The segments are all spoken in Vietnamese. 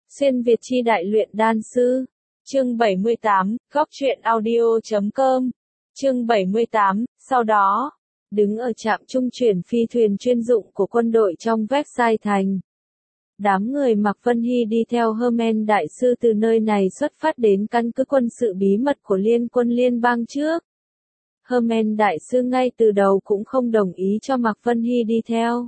Xuyên Việt chi đại luyện đan sư. Chương 78, góc truyện audio.com. Chương 78, sau đó, đứng ở trạm trung chuyển phi thuyền chuyên dụng của quân đội trong Versailles thành. Đám người Mạc Vân Hy đi theo Hermen đại sư từ nơi này xuất phát đến căn cứ quân sự bí mật của Liên quân liên bang trước. Hermen đại sư ngay từ đầu cũng không đồng ý cho Mạc Vân Hy đi theo.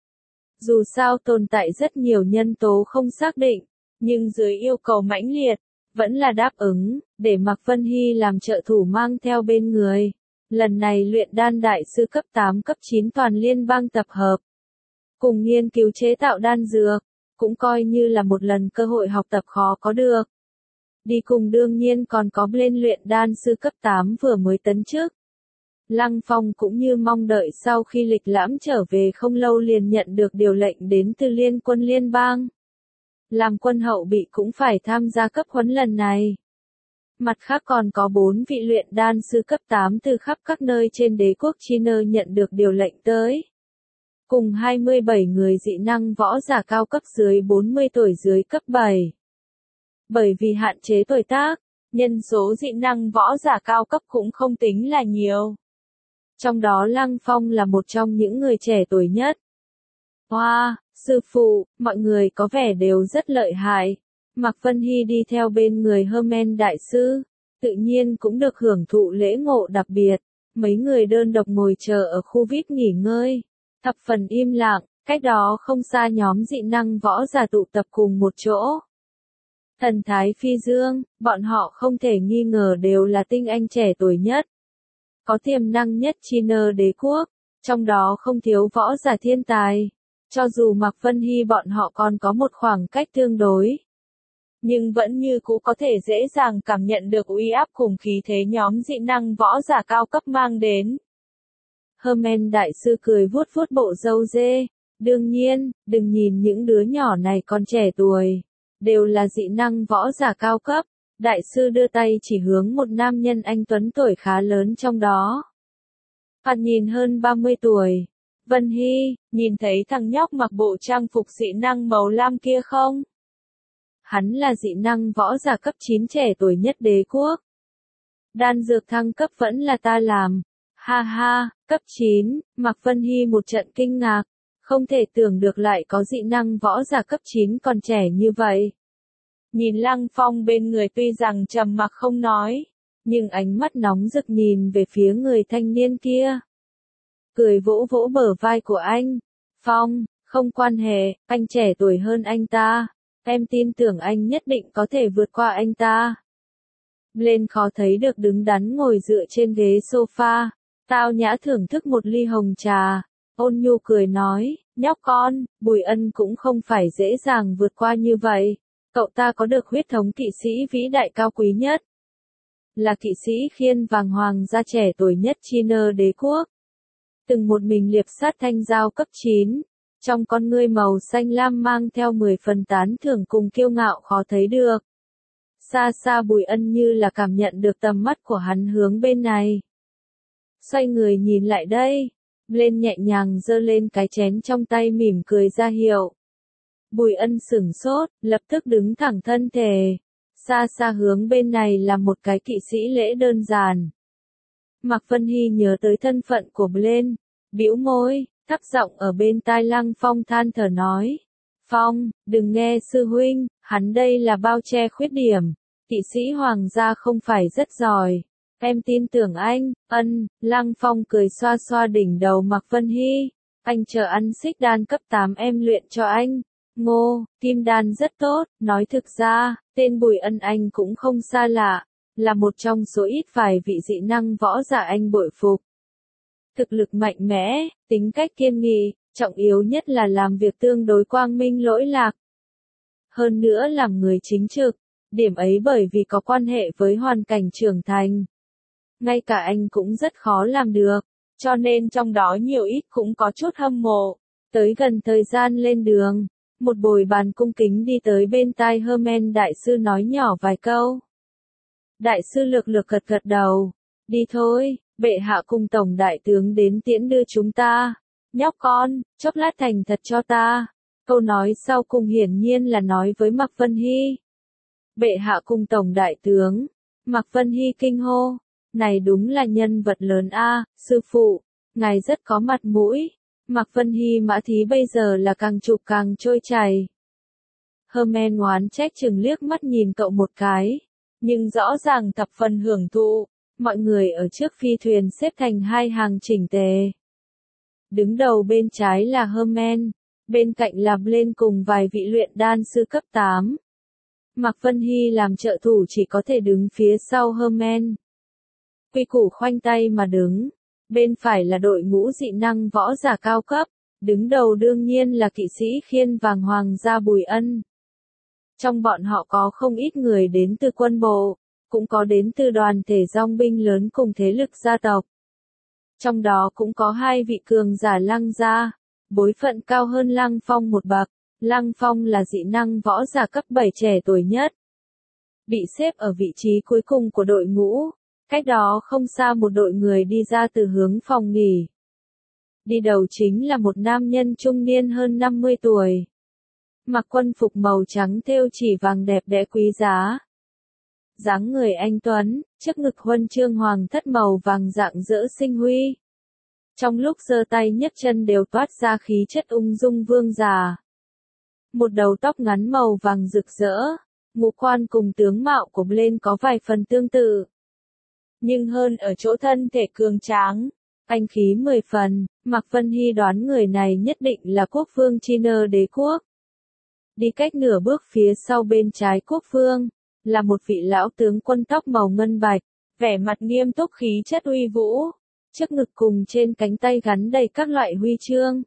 Dù sao tồn tại rất nhiều nhân tố không xác định, nhưng dưới yêu cầu mãnh liệt, vẫn là đáp ứng, để Mạc Vân Hy làm trợ thủ mang theo bên người. Lần này luyện đan đại sư cấp 8 cấp 9 toàn liên bang tập hợp, cùng nghiên cứu chế tạo đan dược, cũng coi như là một lần cơ hội học tập khó có được. Đi cùng đương nhiên còn có lên luyện đan sư cấp 8 vừa mới tấn chức. Lăng Phong cũng như mong đợi sau khi lịch lãm trở về không lâu liền nhận được điều lệnh đến từ liên quân liên bang. Làm quân hậu bị cũng phải tham gia cấp huấn lần này. Mặt khác còn có 4 vị luyện đan sư cấp 8 từ khắp các nơi trên đế quốc China nhận được điều lệnh tới. Cùng 27 người dị năng võ giả cao cấp dưới 40 tuổi dưới cấp 7. Bởi vì hạn chế tuổi tác, nhân số dị năng võ giả cao cấp cũng không tính là nhiều. Trong đó Lăng Phong là một trong những người trẻ tuổi nhất. Wow, sư phụ, mọi người có vẻ đều rất lợi hại. Mạc Vân Hy đi theo bên người Hermen đại sư, tự nhiên cũng được hưởng thụ lễ ngộ đặc biệt. Mấy người đơn độc ngồi chờ ở khu VIP nghỉ ngơi, thập phần im lặng, cách đó không xa nhóm dị năng võ giả tụ tập cùng một chỗ. Thần thái phi dương, bọn họ không thể nghi ngờ đều là tinh anh trẻ tuổi nhất, có tiềm năng nhất China đế quốc, trong đó không thiếu võ giả thiên tài. Cho dù Mạc Vân Hy bọn họ còn có một khoảng cách tương đối, nhưng vẫn như cũ có thể dễ dàng cảm nhận được uy áp cùng khí thế nhóm dị năng võ giả cao cấp mang đến. Hermen đại sư cười vuốt vuốt bộ râu dê, đương nhiên, đừng nhìn những đứa nhỏ này còn trẻ tuổi, đều là dị năng võ giả cao cấp. Đại sư đưa tay chỉ hướng một nam nhân anh tuấn tuổi khá lớn trong đó. Thoạt nhìn hơn 30 tuổi. Vân Hy, nhìn thấy thằng nhóc mặc bộ trang phục dị năng màu lam kia không? Hắn là dị năng võ giả cấp 9 trẻ tuổi nhất đế quốc. Đan dược thăng cấp vẫn là ta làm. Ha ha, cấp 9, Mạc Vân Hy một trận kinh ngạc. Không thể tưởng được lại có dị năng võ giả cấp 9 còn trẻ như vậy. Nhìn Lăng Phong bên người tuy rằng trầm mặc không nói, nhưng ánh mắt nóng rực nhìn về phía người thanh niên kia. Cười vỗ vỗ bờ vai của anh. Phong, không quan hệ, anh trẻ tuổi hơn anh ta. Em tin tưởng anh nhất định có thể vượt qua anh ta. Lên khó thấy được đứng đắn ngồi dựa trên ghế sofa, tao nhã thưởng thức một ly hồng trà. Ôn nhu cười nói, nhóc con, Bùi Ân cũng không phải dễ dàng vượt qua như vậy. Cậu ta có được huyết thống kỵ sĩ vĩ đại cao quý nhất. Là kỵ sĩ khiên vàng hoàng gia trẻ tuổi nhất China đế quốc. Từng một mình liệp sát thanh giao cấp 9. Trong con ngươi màu xanh lam mang theo 10 phần tán thưởng cùng kiêu ngạo khó thấy được. Xa xa Bùi Ân như là cảm nhận được tầm mắt của hắn hướng bên này. Xoay người nhìn lại đây. Lên nhẹ nhàng giơ lên cái chén trong tay mỉm cười ra hiệu. Bùi Ân sửng sốt, lập tức đứng thẳng thân thể. Xa xa hướng bên này là một cái kỵ sĩ lễ đơn giản. Mạc Vân Hy nhớ tới thân phận của Blaine, bĩu môi, thấp giọng ở bên tai Lăng Phong than thở nói. Phong, đừng nghe sư huynh, hắn đây là bao che khuyết điểm. Kỵ sĩ hoàng gia không phải rất giỏi. Em tin tưởng anh. Lăng Phong cười xoa xoa đỉnh đầu Mạc Vân Hy. Anh chờ ăn xích đan cấp 8 em luyện cho anh. Ngô, kim đan rất tốt, nói thực ra, tên Bùi Ân anh cũng không xa lạ, là một trong số ít vài vị dị năng võ giả anh bội phục. Thực lực mạnh mẽ, tính cách kiên nghị, trọng yếu nhất là làm việc tương đối quang minh lỗi lạc. Hơn nữa làm người chính trực, điểm ấy bởi vì có quan hệ với hoàn cảnh trưởng thành. Ngay cả anh cũng rất khó làm được, cho nên trong đó nhiều ít cũng có chút hâm mộ. Tới gần thời gian lên đường. Một bồi bàn cung kính đi tới bên tai Hermen đại sư nói nhỏ vài câu. Đại sư lược lược gật gật đầu. Đi thôi, bệ hạ cùng tổng đại tướng đến tiễn đưa chúng ta. Nhóc con, chốc lát thành thật cho ta. Câu nói sau cùng hiển nhiên là nói với Mạc Vân Hy. Bệ hạ cùng tổng đại tướng. Mạc Vân Hy kinh hô. Này đúng là nhân vật lớn a, sư phụ. Ngài rất có mặt mũi. Mạc Vân Hy Mã Thí bây giờ là càng chụp càng trôi chảy. Herman oán trách chừng liếc mắt nhìn cậu một cái. Nhưng rõ ràng thập phần hưởng thụ. Mọi người ở trước phi thuyền xếp thành hai hàng chỉnh tề. Đứng đầu bên trái là Herman. Bên cạnh là Blaine cùng vài vị luyện đan sư cấp 8. Mạc Vân Hy làm trợ thủ chỉ có thể đứng phía sau Herman. Quy củ khoanh tay mà đứng. Bên phải là đội ngũ dị năng võ giả cao cấp. Đứng đầu đương nhiên là kỵ sĩ khiên vàng Hoàng gia Bùi Ân. Trong bọn họ có không ít người đến từ quân bộ, cũng có đến từ đoàn thể dòng binh lớn cùng thế lực gia tộc. Trong đó cũng có hai vị cường giả Lăng gia, bối phận cao hơn Lăng Phong một bậc. Lăng Phong là dị năng võ giả cấp 7 trẻ tuổi nhất. Bị xếp ở vị trí cuối cùng của đội ngũ, cách đó không xa một đội người đi ra từ hướng phòng nghỉ. Đi đầu chính là một nam nhân trung niên hơn 50 tuổi. Mặc quân phục màu trắng thêu chỉ vàng đẹp đẽ quý giá. Dáng người anh tuấn, trước ngực huân chương hoàng thất màu vàng rạng rỡ sinh huy. Trong lúc giơ tay nhấc chân đều toát ra khí chất ung dung vương giả. Một đầu tóc ngắn màu vàng rực rỡ, ngũ quan cùng tướng mạo của Blaine có vài phần tương tự. Nhưng hơn ở chỗ thân thể cường tráng, anh khí 10 phần, Mạc Vân Hy đoán người này nhất định là quốc vương Chiner đế quốc. Đi cách nửa bước phía sau bên trái quốc vương, là một vị lão tướng quân tóc màu ngân bạch, vẻ mặt nghiêm túc khí chất uy vũ, trước ngực cùng trên cánh tay gắn đầy các loại huy chương.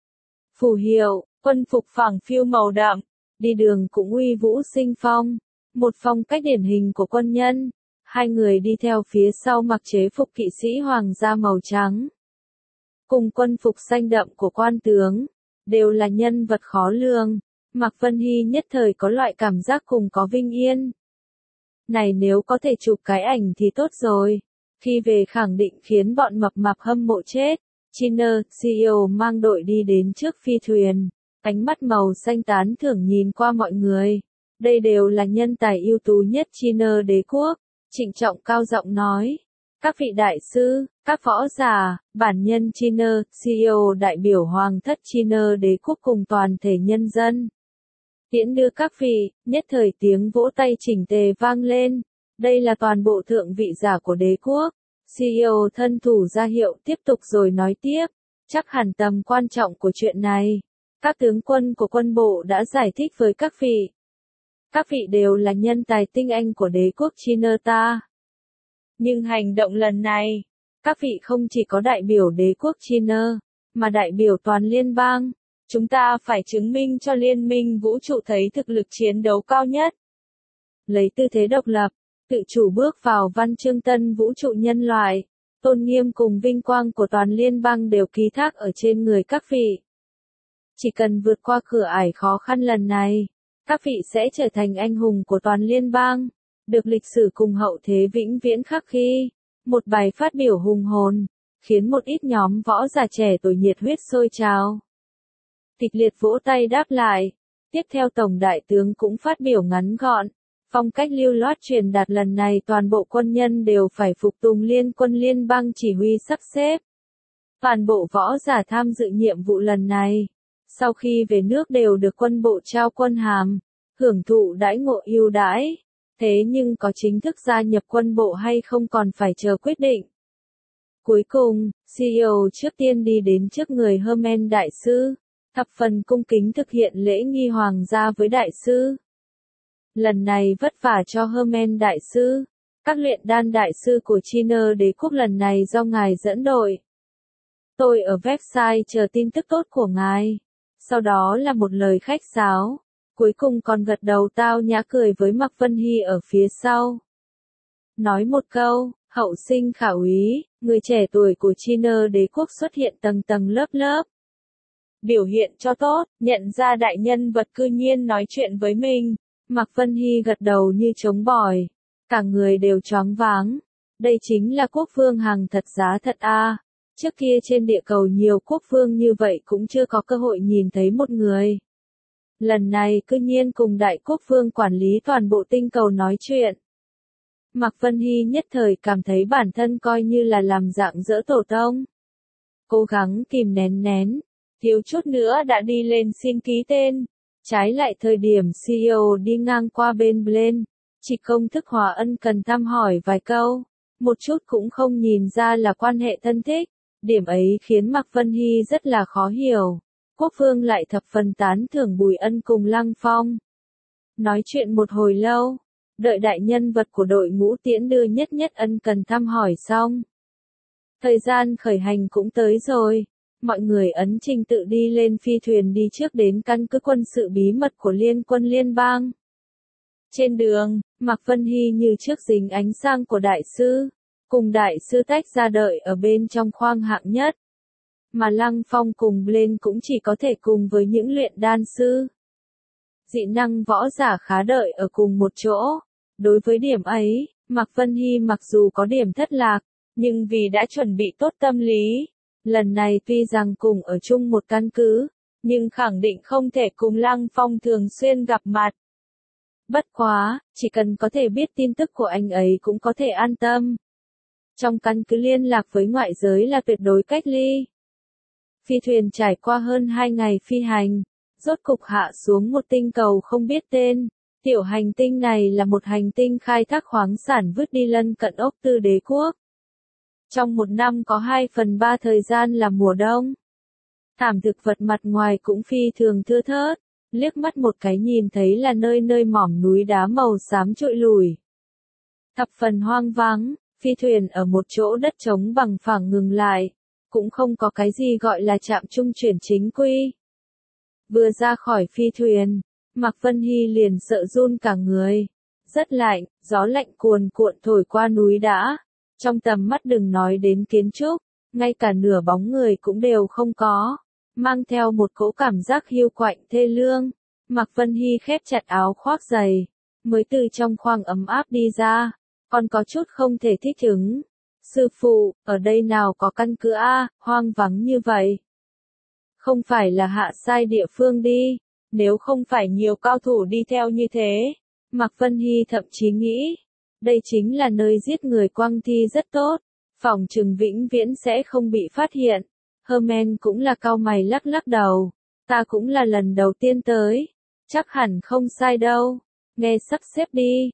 Phù hiệu, quân phục phẳng phiu màu đậm, đi đường cũng uy vũ sinh phong, một phong cách điển hình của quân nhân. Hai người đi theo phía sau mặc chế phục kỵ sĩ hoàng gia màu trắng, cùng quân phục xanh đậm của quan tướng, đều là nhân vật khó lường. Mạc Vân Hy nhất thời có loại cảm giác cùng có vinh yên. Này nếu có thể chụp cái ảnh thì tốt rồi. Khi về khẳng định khiến bọn mập mạp hâm mộ chết. Chiner, CEO mang đội đi đến trước phi thuyền. Ánh mắt màu xanh tán thưởng nhìn qua mọi người. Đây đều là nhân tài ưu tú nhất Chiner đế quốc. Trịnh trọng cao giọng nói. Các vị đại sư, các võ giả, bản nhân Chiner, CEO đại biểu Hoàng thất Chiner đế quốc cùng toàn thể nhân dân. Tiễn đưa các vị, nhất thời tiếng vỗ tay chỉnh tề vang lên. Đây là toàn bộ thượng vị giả của đế quốc. CEO thân thủ ra hiệu tiếp tục rồi nói tiếp. Chắc hẳn tầm quan trọng của chuyện này. Các tướng quân của quân bộ đã giải thích với các vị. Các vị đều là nhân tài tinh anh của đế quốc Chiner ta. Nhưng hành động lần này, các vị không chỉ có đại biểu đế quốc Chiner, mà đại biểu toàn liên bang. Chúng ta phải chứng minh cho liên minh vũ trụ thấy thực lực chiến đấu cao nhất. Lấy tư thế độc lập, tự chủ bước vào văn chương tân vũ trụ nhân loại, tôn nghiêm cùng vinh quang của toàn liên bang đều ký thác ở trên người các vị. Chỉ cần vượt qua cửa ải khó khăn lần này, các vị sẽ trở thành anh hùng của toàn liên bang, được lịch sử cùng hậu thế vĩnh viễn khắc ghi. Một bài phát biểu hùng hồn, khiến một ít nhóm võ giả trẻ tuổi nhiệt huyết sôi trào. Kịch liệt vỗ tay đáp lại. Tiếp theo Tổng Đại tướng cũng phát biểu ngắn gọn. Phong cách lưu loát truyền đạt lần này toàn bộ quân nhân đều phải phục tùng liên quân liên bang chỉ huy sắp xếp. Toàn bộ võ giả tham dự nhiệm vụ lần này, sau khi về nước đều được quân bộ trao quân hàm, hưởng thụ đãi ngộ ưu đãi. Thế nhưng có chính thức gia nhập quân bộ hay không còn phải chờ quyết định. Cuối cùng, CEO trước tiên đi đến trước người Herman đại sư. Thập phần cung kính thực hiện lễ nghi hoàng gia với đại sư. Lần này vất vả cho Herman đại sư. Các luyện đan đại sư của Chiner đế quốc lần này do ngài dẫn đội. Tôi ở website chờ tin tức tốt của ngài. Sau đó là một lời khách sáo. Cuối cùng còn gật đầu tao nhã cười với Mạc Vân Hy ở phía sau. Nói một câu, hậu sinh khả úy, người trẻ tuổi của Chiner đế quốc xuất hiện tầng tầng lớp lớp. Biểu hiện cho tốt, nhận ra đại nhân vật cư nhiên nói chuyện với mình. Mạc Vân Hy gật đầu như trống bỏi. Cả người đều choáng váng. Đây chính là quốc vương hàng thật giá thật a. Trước kia trên địa cầu nhiều quốc vương như vậy cũng chưa có cơ hội nhìn thấy một người. lần này cư nhiên cùng đại quốc vương quản lý toàn bộ tinh cầu nói chuyện. Mạc Vân Hy nhất thời cảm thấy bản thân coi như là làm dạng dỡ tổ tông. Cố gắng kìm nén, thiếu chút nữa đã đi lên xin ký tên. Trái lại thời điểm CEO đi ngang qua bên Blaine, chỉ công thức hòa ân cần thăm hỏi vài câu, một chút cũng không nhìn ra là quan hệ thân thích. Điểm ấy khiến Mạc Vân Hy rất là khó hiểu. Quốc vương lại thập phần tán thưởng Bùi Ân cùng Lăng Phong. Nói chuyện một hồi lâu, đợi đại nhân vật của đội ngũ tiễn đưa Nhất Nhất ân cần thăm hỏi xong. Thời gian khởi hành cũng tới rồi, mọi người ấn trình tự đi lên phi thuyền đi trước đến căn cứ quân sự bí mật của Liên quân liên bang. Trên đường, Mạc Vân Hy như trước dính ánh sang của đại sư, cùng đại sư tách ra đợi ở bên trong khoang hạng nhất. Mà Lăng Phong cùng Blaine cũng chỉ có thể cùng với những luyện đan sư. Dị năng võ giả khá đợi ở cùng một chỗ. Đối với điểm ấy, Mạc Vân Hy mặc dù có điểm thất lạc, nhưng vì đã chuẩn bị tốt tâm lý, lần này tuy rằng cùng ở chung một căn cứ, nhưng khẳng định không thể cùng Lăng Phong thường xuyên gặp mặt. Bất quá, chỉ cần có thể biết tin tức của anh ấy cũng có thể an tâm. Trong căn cứ liên lạc với ngoại giới là tuyệt đối cách ly. Phi thuyền trải qua hơn 2 ngày phi hành, rốt cục hạ xuống một tinh cầu không biết tên. Tiểu hành tinh này là một hành tinh khai thác khoáng sản vứt đi lân cận ốc Tư Đế quốc. Trong một năm có 2/3 thời gian là mùa đông. Thảm thực vật mặt ngoài cũng phi thường thưa thớt, liếc mắt một cái nhìn thấy là nơi nơi mỏm núi đá màu xám trụi lùi. Thập phần hoang vắng, phi thuyền ở một chỗ đất trống bằng phẳng ngừng lại, cũng không có cái gì gọi là trạm trung chuyển chính quy. Vừa ra khỏi phi thuyền, Mạc Vân Hy liền sợ run cả người. Rất lạnh, gió lạnh cuồn cuộn thổi qua núi đá. Trong tầm mắt đừng nói đến kiến trúc, ngay cả nửa bóng người cũng đều không có. Mang theo một cỗ cảm giác hiu quạnh thê lương. Mạc Vân Hy khép chặt áo khoác dày, mới từ trong khoang ấm áp đi ra. Còn có chút không thể thích ứng. Sư phụ, ở đây nào có căn cứ a, hoang vắng như vậy. Không phải là hạ sai địa phương đi. Nếu không phải nhiều cao thủ đi theo như thế, Mạc Vân Hy thậm chí nghĩ, đây chính là nơi giết người quang thi rất tốt, phỏng chừng vĩnh viễn sẽ không bị phát hiện. Herman cũng là cau mày lắc lắc đầu, ta cũng là lần đầu tiên tới, chắc hẳn không sai đâu. Nghe sắp xếp đi,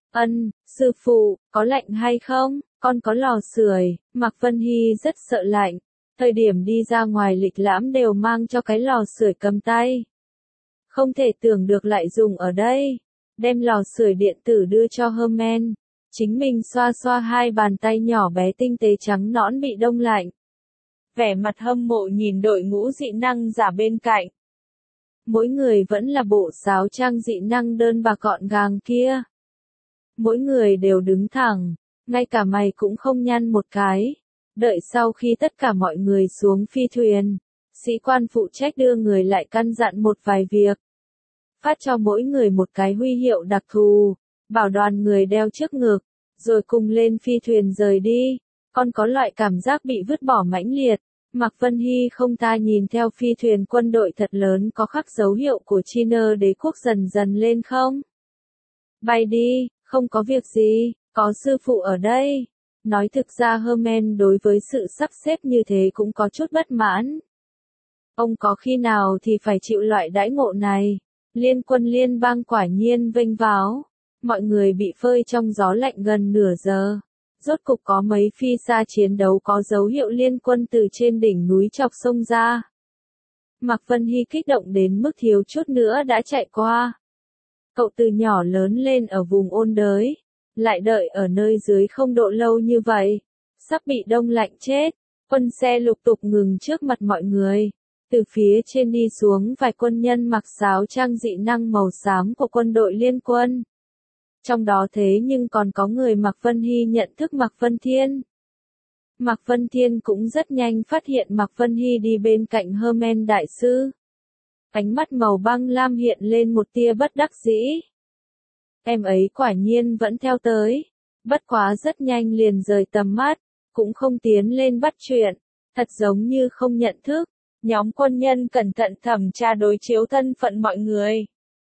sư phụ, có lạnh hay không, con có lò sưởi. Mạc Vân Hy rất sợ lạnh, thời điểm đi ra ngoài lịch lãm đều mang cho cái lò sưởi cầm tay. Không thể tưởng được lại dùng ở đây. Đem lò sưởi điện tử đưa cho Herman. Chính mình xoa xoa hai bàn tay nhỏ bé tinh tế trắng nõn bị đông lạnh. Vẻ mặt hâm mộ nhìn đội ngũ dị năng giả bên cạnh. Mỗi người vẫn là bộ sáo trang dị năng đơn bạc gọn gàng kia. Mỗi người đều đứng thẳng, ngay cả mày cũng không nhăn một cái. Đợi sau khi tất cả mọi người xuống phi thuyền, sĩ quan phụ trách đưa người lại căn dặn một vài việc. Phát cho mỗi người một cái huy hiệu đặc thù, bảo đoàn người đeo trước ngực, rồi cùng lên phi thuyền rời đi. Con có loại cảm giác bị vứt bỏ mãnh liệt. Mạc Vân Hy không tha nhìn theo phi thuyền quân đội thật lớn có khắc dấu hiệu của China đế quốc dần dần lên không. Bay đi, không có việc gì, có sư phụ ở đây. Nói thực ra Herman đối với sự sắp xếp như thế cũng có chút bất mãn. Ông có khi nào thì phải chịu loại đãi ngộ này. Liên quân liên bang quả nhiên vênh váo. Mọi người bị phơi trong gió lạnh gần nửa giờ. Rốt cục có mấy phi xa chiến đấu có dấu hiệu liên quân từ trên đỉnh núi chọc sông ra. Mạc Vân Hy kích động đến mức thiếu chút nữa đã chạy qua. Cậu từ nhỏ lớn lên ở vùng ôn đới, lại đợi ở nơi dưới 0 độ lâu như vậy, sắp bị đông lạnh chết. Quân xe lục tục ngừng trước mặt mọi người. Từ phía trên đi xuống vài quân nhân mặc sáo trang dị năng màu xám của quân đội liên quân. Trong đó thế nhưng còn có người Mạc Vân Hy nhận thức Mạc Vân Thiên. Mạc Vân Thiên cũng rất nhanh phát hiện Mạc Vân Hy đi bên cạnh Herman đại sư. Ánh mắt màu băng lam hiện lên một tia bất đắc dĩ. Em ấy quả nhiên vẫn theo tới. Bất quá rất nhanh liền rời tầm mắt, cũng không tiến lên bắt chuyện. Thật giống như không nhận thức. Nhóm quân nhân cẩn thận thẩm tra đối chiếu thân phận mọi người.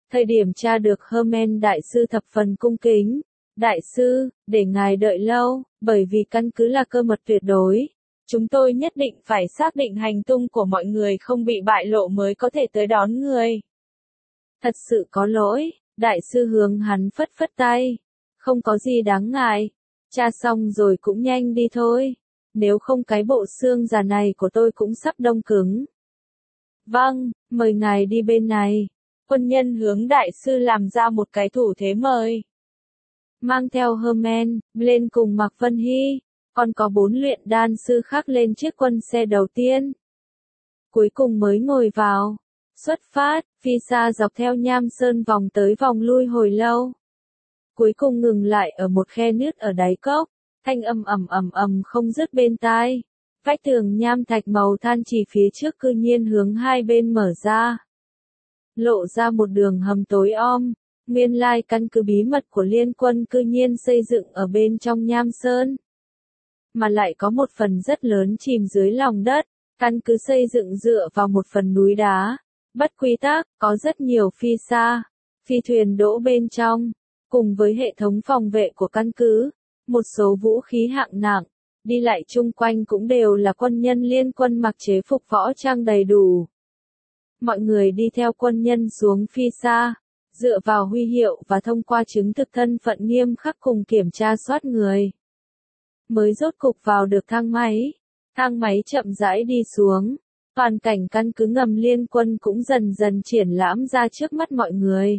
Thời điểm tra được Herman đại sư thập phần cung kính. Đại sư, để ngài đợi lâu, bởi vì căn cứ là cơ mật tuyệt đối. Chúng tôi nhất định phải xác định hành tung của mọi người không bị bại lộ mới có thể tới đón người. Thật sự có lỗi, đại sư hướng hắn phất phất tay. Không có gì đáng ngại. Tra xong rồi cũng nhanh đi thôi. Nếu không cái bộ xương già này của tôi cũng sắp đông cứng. Vâng, mời ngài đi bên này. Quân nhân hướng đại sư làm ra một cái thủ thế mời. Mang theo Herman, lên cùng Mạc Vân Hy, còn có 4 luyện đan sư khác lên chiếc quân xe đầu tiên. Cuối cùng mới ngồi vào. Xuất phát, phi xa dọc theo Nham Sơn vòng tới vòng lui hồi lâu. Cuối cùng ngừng lại ở một khe nứt ở đáy cốc, thanh âm ầm không dứt bên tai. Vách tường nham thạch màu than chỉ phía trước cư nhiên hướng hai bên mở ra. Lộ ra một đường hầm tối om, nguyên lai căn cứ bí mật của liên quân cư nhiên xây dựng ở bên trong Nham Sơn. Mà lại có một phần rất lớn chìm dưới lòng đất, căn cứ xây dựng dựa vào một phần núi đá. Bất quy tắc, có rất nhiều phi xa, phi thuyền đỗ bên trong, cùng với hệ thống phòng vệ của căn cứ, một số vũ khí hạng nặng, đi lại chung quanh cũng đều là quân nhân liên quân mặc chế phục võ trang đầy đủ. Mọi người đi theo quân nhân xuống phi xa, dựa vào huy hiệu và thông qua chứng thực thân phận nghiêm khắc cùng kiểm tra soát người. Mới rốt cục vào được thang máy chậm rãi đi xuống. Toàn cảnh căn cứ ngầm liên quân cũng dần dần triển lãm ra trước mắt mọi người.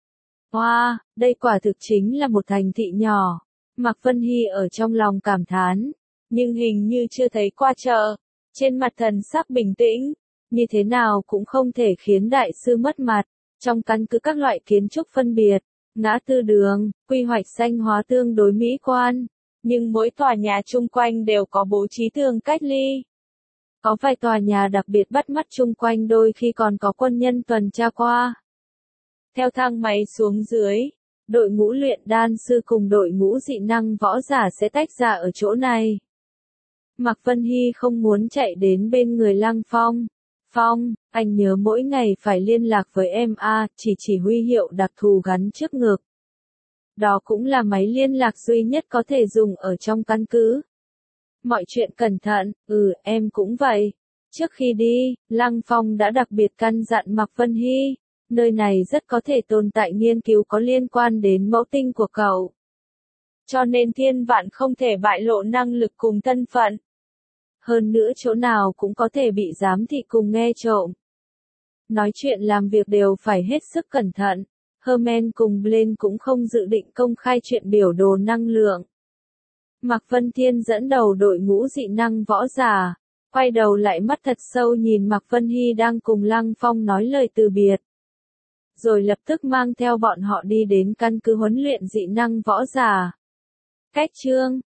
Wow, đây quả thực chính là một thành thị nhỏ. Mạc Vân Hy ở trong lòng cảm thán, nhưng hình như chưa thấy qua chợ. Trên mặt thần sắc bình tĩnh, như thế nào cũng không thể khiến đại sư mất mặt. Trong căn cứ các loại kiến trúc phân biệt, ngã tư đường, quy hoạch xanh hóa tương đối mỹ quan. Nhưng mỗi tòa nhà chung quanh đều có bố trí tường cách ly. Có vài tòa nhà đặc biệt bắt mắt chung quanh đôi khi còn có quân nhân tuần tra qua. Theo thang máy xuống dưới, đội ngũ luyện đan sư cùng đội ngũ dị năng võ giả sẽ tách ra ở chỗ này. Mạc Vân Hy không muốn chạy đến bên người Lăng Phong. Phong, anh nhớ mỗi ngày phải liên lạc với em a, chỉ huy hiệu đặc thù gắn trước ngực. Đó cũng là máy liên lạc duy nhất có thể dùng ở trong căn cứ. Mọi chuyện cẩn thận, em cũng vậy. Trước khi đi, Lăng Phong đã đặc biệt căn dặn Mạc Vân Hy, nơi này rất có thể tồn tại nghiên cứu có liên quan đến mẫu tinh của cậu. Cho nên thiên vạn không thể bại lộ năng lực cùng thân phận. Hơn nữa chỗ nào cũng có thể bị giám thị cùng nghe trộm. Nói chuyện làm việc đều phải hết sức cẩn thận. Herman cùng Blaine cũng không dự định công khai chuyện biểu đồ năng lượng. Mạc Vân Thiên dẫn đầu đội ngũ dị năng võ giả, quay đầu lại mắt thật sâu nhìn Mạc Vân Hy đang cùng Lăng Phong nói lời từ biệt. Rồi lập tức mang theo bọn họ đi đến căn cứ huấn luyện dị năng võ giả. Cách chương